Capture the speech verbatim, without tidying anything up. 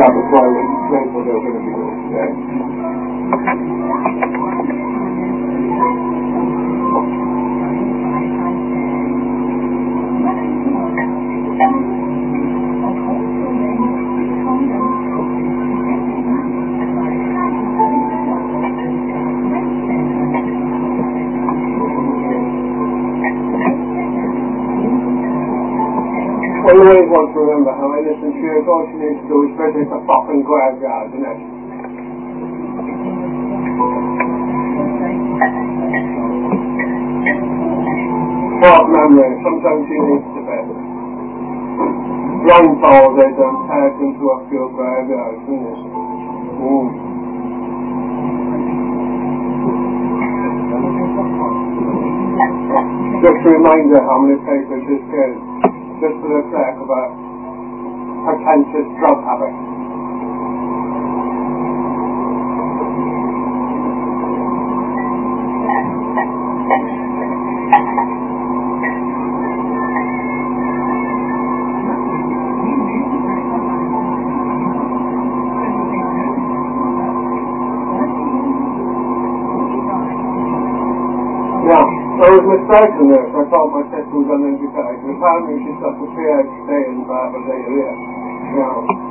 about the private paper they're going to be doing today. Well, you always want to remember how innocent she is. All she needs to do is visit the fucking graveyard, isn't it? Short memory. Sometimes she needs to be blindfolded and taken to a few graveyards, isn't it? Mm. Just a reminder how many papers this is. Just for the sake of a pretentious drug habit. Yeah. I was mistaken there, so I thought my sister was uneducated. Apparently she's got a P H D in Bible theory. Yeah.